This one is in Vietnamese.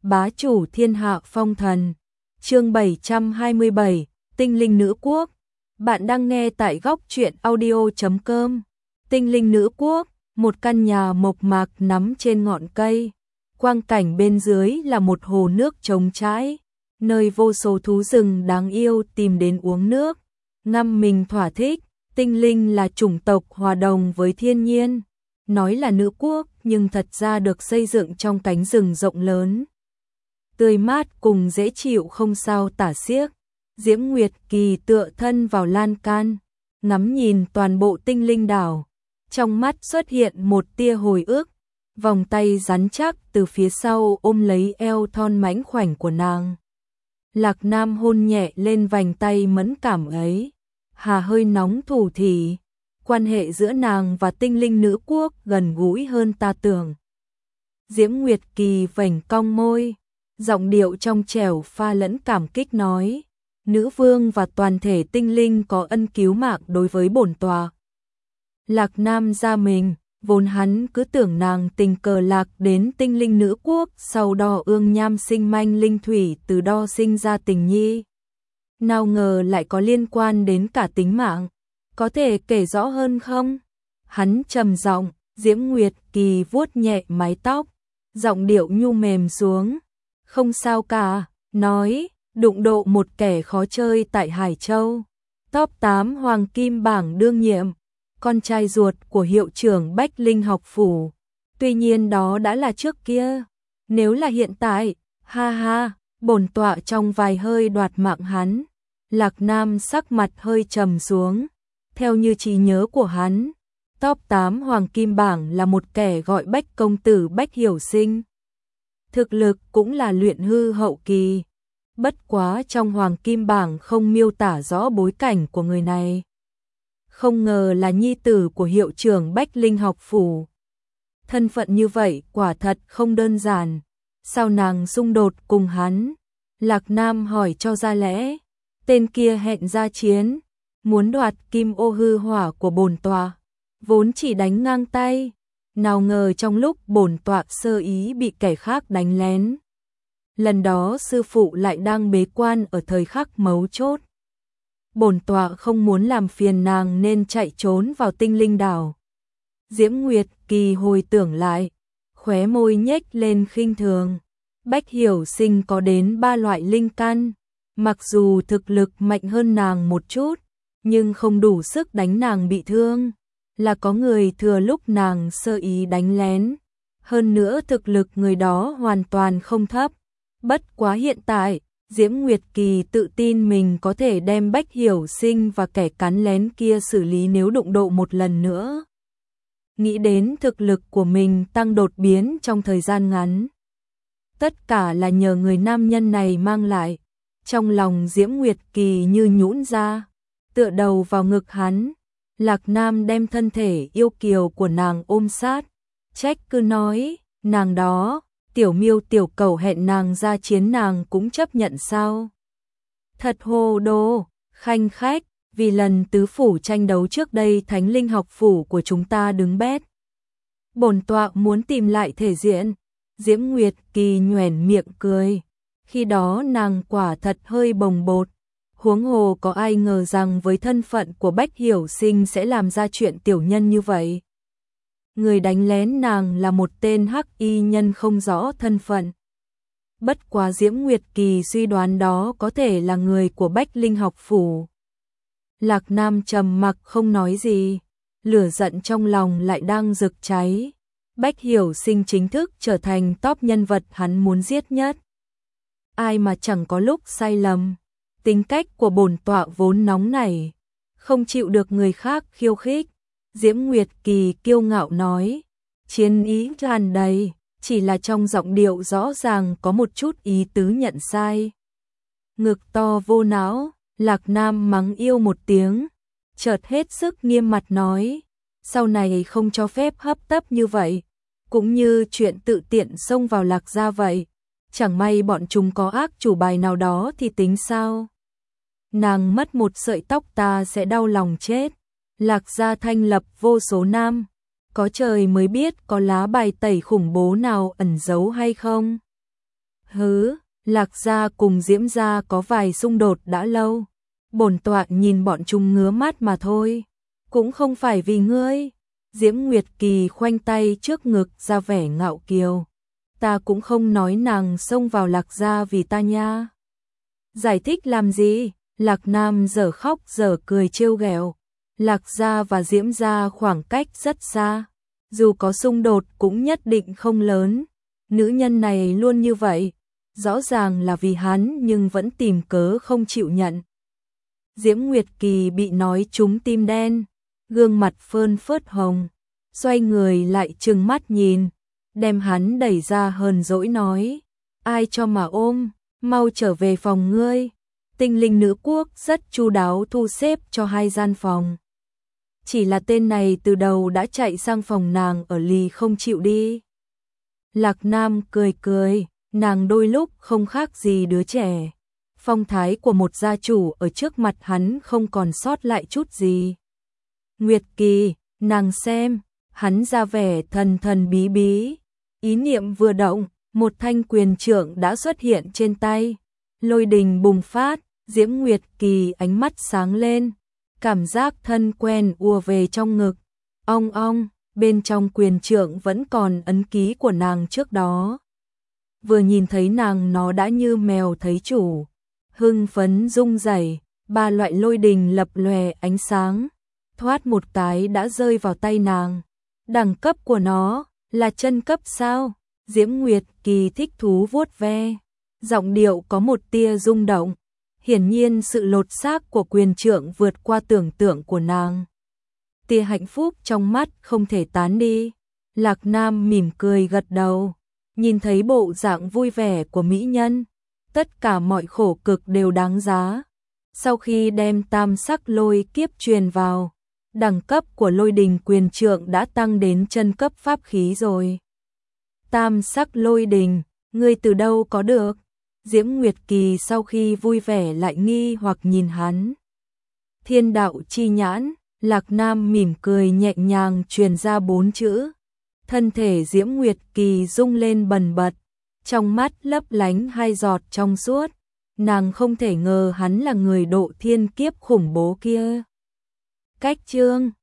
bá chủ thiên hạ phong thần. Chương 727, Tinh linh nữ quốc. Bạn đang nghe tại góc truyện audio.com. Tinh linh nữ quốc, một căn nhà mộc mạc nắm trên ngọn cây. Quang cảnh bên dưới là một hồ nước trống trải, nơi vô số thú rừng đáng yêu tìm đến uống nước, ngâm mình thỏa thích. Tinh linh là chủng tộc hòa đồng với thiên nhiên. Nói là nữ quốc nhưng thật ra được xây dựng trong cánh rừng rộng lớn, tươi mát cùng dễ chịu không sao tả xiết. Diễm Nguyệt Kỳ tựa thân vào lan can, ngắm nhìn toàn bộ tinh linh đảo. Trong mắt xuất hiện một tia hồi ức, vòng tay rắn chắc từ phía sau ôm lấy eo thon mảnh khoảnh của nàng. Lạc Nam hôn nhẹ lên vành tay mẫn cảm ấy, hà hơi nóng thủ thỉ. Quan hệ giữa nàng và tinh linh nữ quốc gần gũi hơn ta tưởng. Diễm Nguyệt Kỳ vểnh cong môi, giọng điệu trong trẻo pha lẫn cảm kích nói: nữ vương và toàn thể tinh linh có ân cứu mạng đối với bổn tọa. Lạc Nam ra mình, vốn hắn cứ tưởng nàng tình cờ lạc đến tinh linh nữ quốc, sau đó ương nham sinh manh linh thủy, từ đó sinh ra tình nhi. Nào ngờ lại có liên quan đến cả tính mạng. Có thể kể rõ hơn không? Hắn trầm giọng. Diễm Nguyệt Kỳ vuốt nhẹ mái tóc, giọng điệu nhu mềm xuống. Không sao cả, nói, đụng độ một kẻ khó chơi tại Hải Châu. Top 8 hoàng kim bảng đương nhiệm, con trai ruột của hiệu trưởng Bách Linh học phủ. Tuy nhiên đó đã là trước kia. Nếu là hiện tại, ha ha, bổn tọa trong vài hơi đoạt mạng hắn. Lạc Nam sắc mặt hơi trầm xuống. Theo như trí nhớ của hắn, top 8 hoàng kim bảng là một kẻ gọi Bách công tử Bách Hiểu Sinh. Thực lực cũng là luyện hư hậu kỳ. Bất quá trong hoàng kim bảng không miêu tả rõ bối cảnh của người này. Không ngờ là nhi tử của hiệu trưởng Bách Linh học phủ. Thân phận như vậy quả thật không đơn giản. Sao nàng xung đột cùng hắn? Lạc Nam hỏi cho ra lẽ. Tên kia hẹn ra chiến, muốn đoạt kim ô hư hỏa của bổn tọa, vốn chỉ đánh ngang tay, nào ngờ trong lúc bổn tọa sơ ý bị kẻ khác đánh lén. Lần đó sư phụ lại đang bế quan ở thời khắc mấu chốt. Bổn tọa không muốn làm phiền nàng nên chạy trốn vào tinh linh đảo. Diễm Nguyệt Kỳ hồi tưởng lại, khóe môi nhếch lên khinh thường. Bách Hiểu Sinh có đến 3 loại linh căn, mặc dù thực lực mạnh hơn nàng một chút, nhưng không đủ sức đánh nàng bị thương. Là có người thừa lúc nàng sơ ý đánh lén. Hơn nữa thực lực người đó hoàn toàn không thấp. Bất quá hiện tại, Diễm Nguyệt Kỳ tự tin mình có thể đem Bách Hiểu Sinh và kẻ cắn lén kia xử lý nếu đụng độ một lần nữa. Nghĩ đến thực lực của mình tăng đột biến trong thời gian ngắn. Tất cả là nhờ người nam nhân này mang lại. Trong lòng Diễm Nguyệt Kỳ như nhũn ra, tựa đầu vào ngực hắn. Lạc Nam đem thân thể yêu kiều của nàng ôm sát, trách cứ nói, nàng đó, tiểu miêu tiểu cầu hẹn nàng ra chiến nàng cũng chấp nhận sao? Thật hồ đồ, khanh khách, vì lần tứ phủ tranh đấu trước đây Thánh Linh học phủ của chúng ta đứng bét. Bổn tọa muốn tìm lại thể diện. Diễm Nguyệt Kỳ nhoẻn miệng cười. Khi đó nàng quả thật hơi bồng bột. Huống hồ có ai ngờ rằng với thân phận của Bách Hiểu Sinh sẽ làm ra chuyện tiểu nhân như vậy. Người đánh lén nàng là một tên hắc y nhân không rõ thân phận. Bất quá Diễm Nguyệt Kỳ suy đoán đó có thể là người của Bách Linh học phủ. Lạc Nam trầm mặc không nói gì, lửa giận trong lòng lại đang rực cháy. Bách Hiểu Sinh chính thức trở thành top nhân vật hắn muốn giết nhất. Ai mà chẳng có lúc sai lầm. Tính cách của bổn tọa vốn nóng nảy, không chịu được người khác khiêu khích. Diễm Nguyệt Kỳ kiêu ngạo nói, chiến ý tràn đầy, chỉ là trong giọng điệu rõ ràng có một chút ý tứ nhận sai. Ngực to vô não, Lạc Nam mắng yêu một tiếng, chợt hết sức nghiêm mặt nói, sau này không cho phép hấp tấp như vậy, cũng như chuyện tự tiện xông vào Lạc gia vậy. Chẳng may bọn chúng có ác chủ bài nào đó thì tính sao? Nàng mất một sợi tóc ta sẽ đau lòng chết. Lạc gia thanh lập vô số nam, có trời mới biết có lá bài tẩy khủng bố nào ẩn giấu hay không. Hứ, Lạc gia cùng Diễm gia có vài xung đột đã lâu. Bổn tọa nhìn bọn chúng ngứa mắt mà thôi. Cũng không phải vì ngươi. Diễm Nguyệt Kỳ khoanh tay trước ngực ra vẻ ngạo kiều. Ta cũng không nói nàng xông vào Lạc gia vì ta nha. Giải thích làm gì? Lạc Nam dở khóc dở cười trêu ghẹo. Lạc gia và Diễm gia khoảng cách rất xa. Dù có xung đột cũng nhất định không lớn. Nữ nhân này luôn như vậy. Rõ ràng là vì hắn nhưng vẫn tìm cớ không chịu nhận. Diễm Nguyệt Kỳ bị nói trúng tim đen. Gương mặt phơn phớt hồng. Xoay người lại trừng mắt nhìn. Đem hắn đẩy ra hờn dỗi nói. Ai cho mà ôm, mau trở về phòng ngươi. Tinh linh nữ quốc rất chu đáo thu xếp cho 2 gian phòng. Chỉ là tên này từ đầu đã chạy sang phòng nàng ở lì không chịu đi. Lạc Nam cười cười, nàng đôi lúc không khác gì đứa trẻ. Phong thái của một gia chủ ở trước mặt hắn không còn sót lại chút gì. Nguyệt Kỳ, nàng xem, hắn ra vẻ thần thần bí bí. Ý niệm vừa động, một thanh quyền trượng đã xuất hiện trên tay. Lôi đình bùng phát, Diễm Nguyệt Kỳ ánh mắt sáng lên. Cảm giác thân quen ùa về trong ngực. Ong ong, bên trong quyền trượng vẫn còn ấn ký của nàng trước đó. Vừa nhìn thấy nàng nó đã như mèo thấy chủ. Hưng phấn rung rẩy, 3 loại lôi đình lập lòe ánh sáng. Thoát một cái đã rơi vào tay nàng. Đẳng cấp của nó là chân cấp sao? Diễm Nguyệt Kỳ thích thú vuốt ve. Giọng điệu có một tia rung động. Hiển nhiên sự lột xác của quyền trượng vượt qua tưởng tượng của nàng. Tia hạnh phúc trong mắt không thể tán đi. Lạc Nam mỉm cười gật đầu. Nhìn thấy bộ dạng vui vẻ của mỹ nhân. Tất cả mọi khổ cực đều đáng giá. Sau khi đem tam sắc lôi kiếp truyền vào, đẳng cấp của lôi đình quyền trượng đã tăng đến chân cấp pháp khí rồi. Tam sắc lôi đình, ngươi từ đâu có được? Diễm Nguyệt Kỳ sau khi vui vẻ lại nghi hoặc nhìn hắn. Thiên đạo chi nhãn, Lạc Nam mỉm cười nhẹ nhàng truyền ra 4 chữ. Thân thể Diễm Nguyệt Kỳ rung lên bần bật, trong mắt lấp lánh 2 giọt trong suốt. Nàng không thể ngờ hắn là người độ thiên kiếp khủng bố kia. Cách chương